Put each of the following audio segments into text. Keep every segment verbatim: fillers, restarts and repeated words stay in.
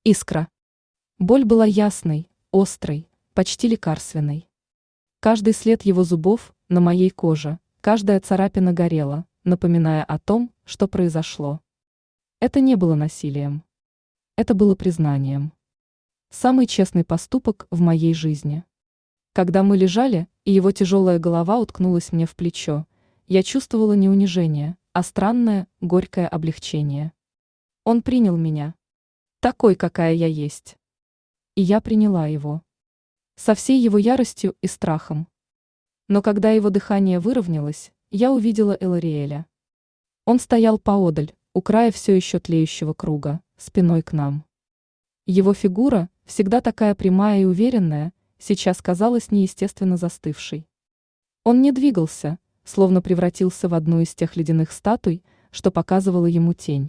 Искра. Боль была ясной, острой, почти лекарственной. Каждый след его зубов на моей коже, каждая царапина горела, напоминая о том, что произошло. Это не было насилием. Это было признанием. Самый честный поступок в моей жизни. Когда мы лежали, и его тяжелая голова уткнулась мне в плечо, я чувствовала не унижение, а странное, горькое облегчение. Он принял меня. Такой, какая я есть. И я приняла его. Со всей его яростью и страхом. Но когда его дыхание выровнялось, я увидела Элариэля. Он стоял поодаль, у края все еще тлеющего круга, спиной к нам. Его фигура, всегда такая прямая и уверенная, сейчас казалась неестественно застывшей. Он не двигался, словно превратился в одну из тех ледяных статуй, что показывала ему тень.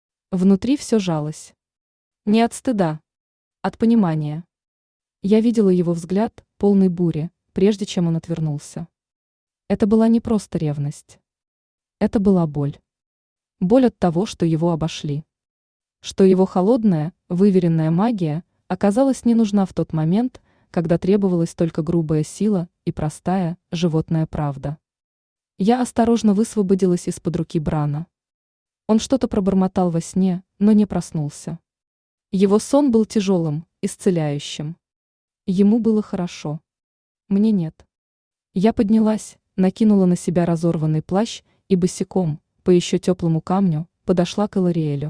Внутри все жалось. Не от стыда, от понимания. Я видела его взгляд, полный бури, прежде чем он отвернулся. Это была не просто ревность. Это была боль. Боль от того, что его обошли. Что его холодная, выверенная магия оказалась не нужна в тот момент, когда требовалась только грубая сила и простая, животная правда. Я осторожно высвободилась из-под руки Брана. Он что-то пробормотал во сне, но не проснулся. Его сон был тяжелым, исцеляющим. Ему было хорошо. Мне нет. Я поднялась, накинула на себя разорванный плащ и босиком, по еще теплому камню, подошла к Элариэлю.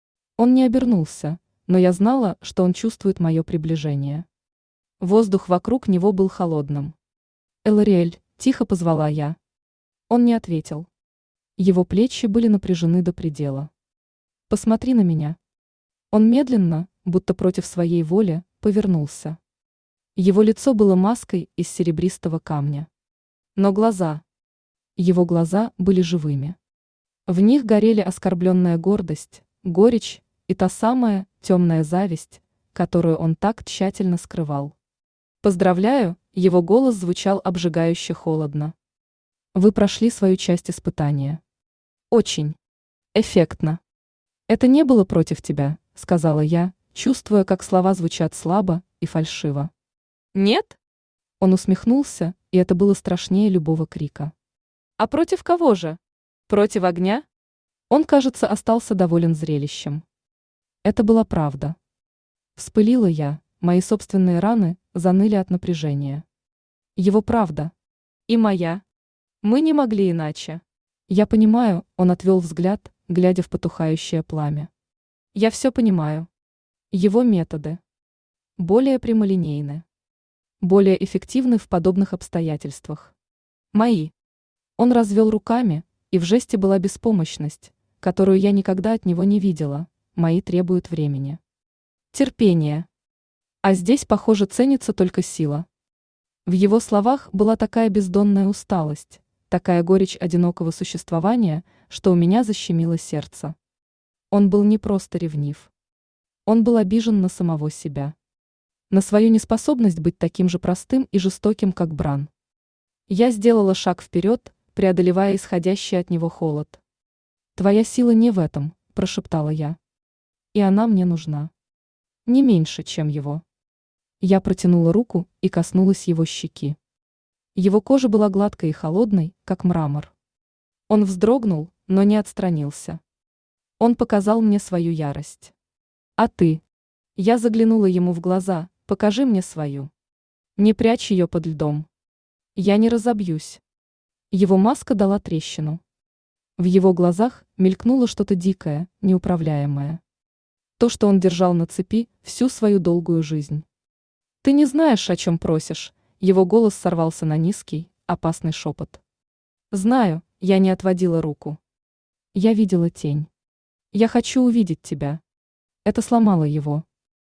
Он не обернулся, но я знала, что он чувствует мое приближение. Воздух вокруг него был холодным. «Элариэль», — тихо позвала я. Он не ответил. Его плечи были напряжены до предела. «Посмотри на меня». Он медленно, будто против своей воли, повернулся. Его лицо было маской из серебристого камня. Но глаза... Его глаза были живыми. В них горели оскорбленная гордость, горечь и та самая темная зависть, которую он так тщательно скрывал. «Поздравляю», его голос звучал обжигающе холодно. «Вы прошли свою часть испытания. Очень. Эффектно. Это не было против тебя», — сказала я, чувствуя, как слова звучат слабо и фальшиво. «Нет?» Он усмехнулся, и это было страшнее любого крика. «А против кого же? Против огня?» Он, кажется, остался доволен зрелищем. Это была правда. Вспылила я, мои собственные раны заныли от напряжения. Его правда. И моя. Мы не могли иначе. Я понимаю, он отвел взгляд, глядя в потухающее пламя. Я все понимаю. Его методы. Более прямолинейны. Более эффективны в подобных обстоятельствах. Мои. Он развел руками, и в жесте была беспомощность, которую я никогда от него не видела. Мои требуют времени. Терпение. А здесь, похоже, ценится только сила. В его словах была такая бездонная усталость, такая горечь одинокого существования, что у меня защемило сердце. Он был не просто ревнив. Он был обижен на самого себя. На свою неспособность быть таким же простым и жестоким, как Бран. Я сделала шаг вперед, преодолевая исходящий от него холод. «Твоя сила не в этом», – прошептала я. «И она мне нужна. Не меньше, чем его». Я протянула руку и коснулась его щеки. Его кожа была гладкой и холодной, как мрамор. Он вздрогнул, но не отстранился. Он показал мне свою ярость. «А ты?» Я заглянула ему в глаза. «Покажи мне свою. Не прячь ее под льдом. Я не разобьюсь». Его маска дала трещину. В его глазах мелькнуло что-то дикое, неуправляемое. То, что он держал на цепи всю свою долгую жизнь. «Ты не знаешь, о чем просишь», его голос сорвался на низкий, опасный шепот. «Знаю», я не отводила руку. Я видела тень. «Я хочу увидеть тебя». Это сломало его.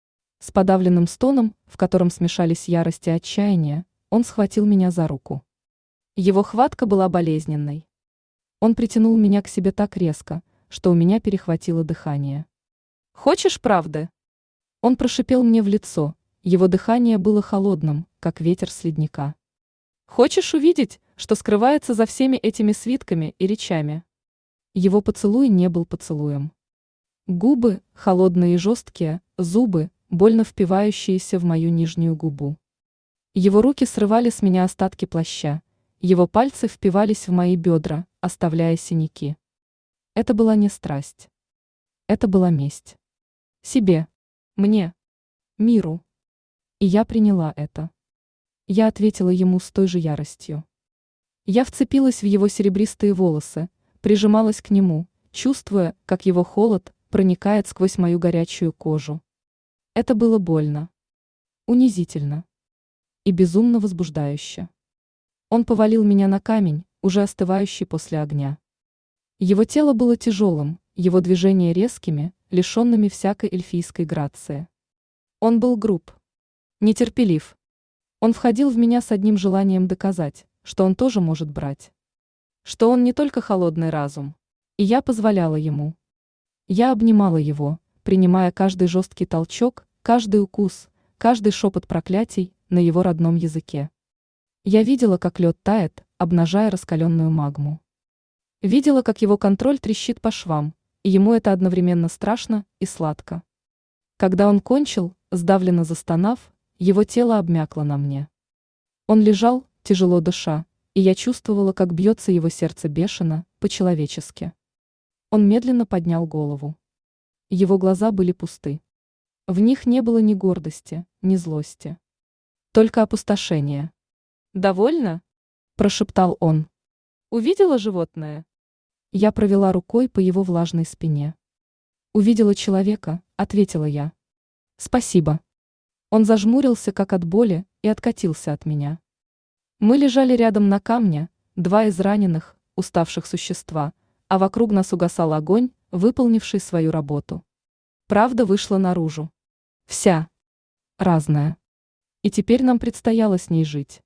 С подавленным стоном, в котором смешались ярость и отчаяние, он схватил меня за руку. Его хватка была болезненной. Он притянул меня к себе так резко, что у меня перехватило дыхание. «Хочешь правды?» Он прошипел мне в лицо, его дыхание было холодным, как ветер с ледника. «Хочешь увидеть, что скрывается за всеми этими свитками и речами?» Его поцелуй не был поцелуем. Губы, холодные и жесткие, зубы, больно впивающиеся в мою нижнюю губу. Его руки срывали с меня остатки плаща, его пальцы впивались в мои бедра, оставляя синяки. Это была не страсть. Это была месть. Себе. Мне. Миру. И я приняла это. Я ответила ему с той же яростью. Я вцепилась в его серебристые волосы, прижималась к нему, чувствуя, как его холод проникает сквозь мою горячую кожу. Это было больно. Унизительно. И безумно возбуждающе. Он повалил меня на камень, уже остывающий после огня. Его тело было тяжелым, его движения резкими, лишенными всякой эльфийской грации. Он был груб, нетерпелив. Он входил в меня с одним желанием доказать, что он тоже может брать. Что он не только холодный разум. И я позволяла ему. Я обнимала его, принимая каждый жесткий толчок, каждый укус, каждый шепот проклятий на его родном языке. Я видела, как лед тает, обнажая раскаленную магму. Видела, как его контроль трещит по швам, и ему это одновременно страшно и сладко. Когда он кончил, сдавленно застонав, его тело обмякло на мне. Он лежал, тяжело дыша, и я чувствовала, как бьется его сердце бешено, по-человечески. Он медленно поднял голову. Его глаза были пусты. В них не было ни гордости, ни злости. Только опустошение. «Довольно?» – прошептал он. «Увидела животное?» Я провела рукой по его влажной спине. «Увидела человека», – ответила я. «Спасибо». Он зажмурился, как от боли, и откатился от меня. Мы лежали рядом на камне, два израненных, уставших существа, а вокруг нас угасал огонь, выполнивший свою работу. Правда вышла наружу. Вся. Разная. И теперь нам предстояло с ней жить.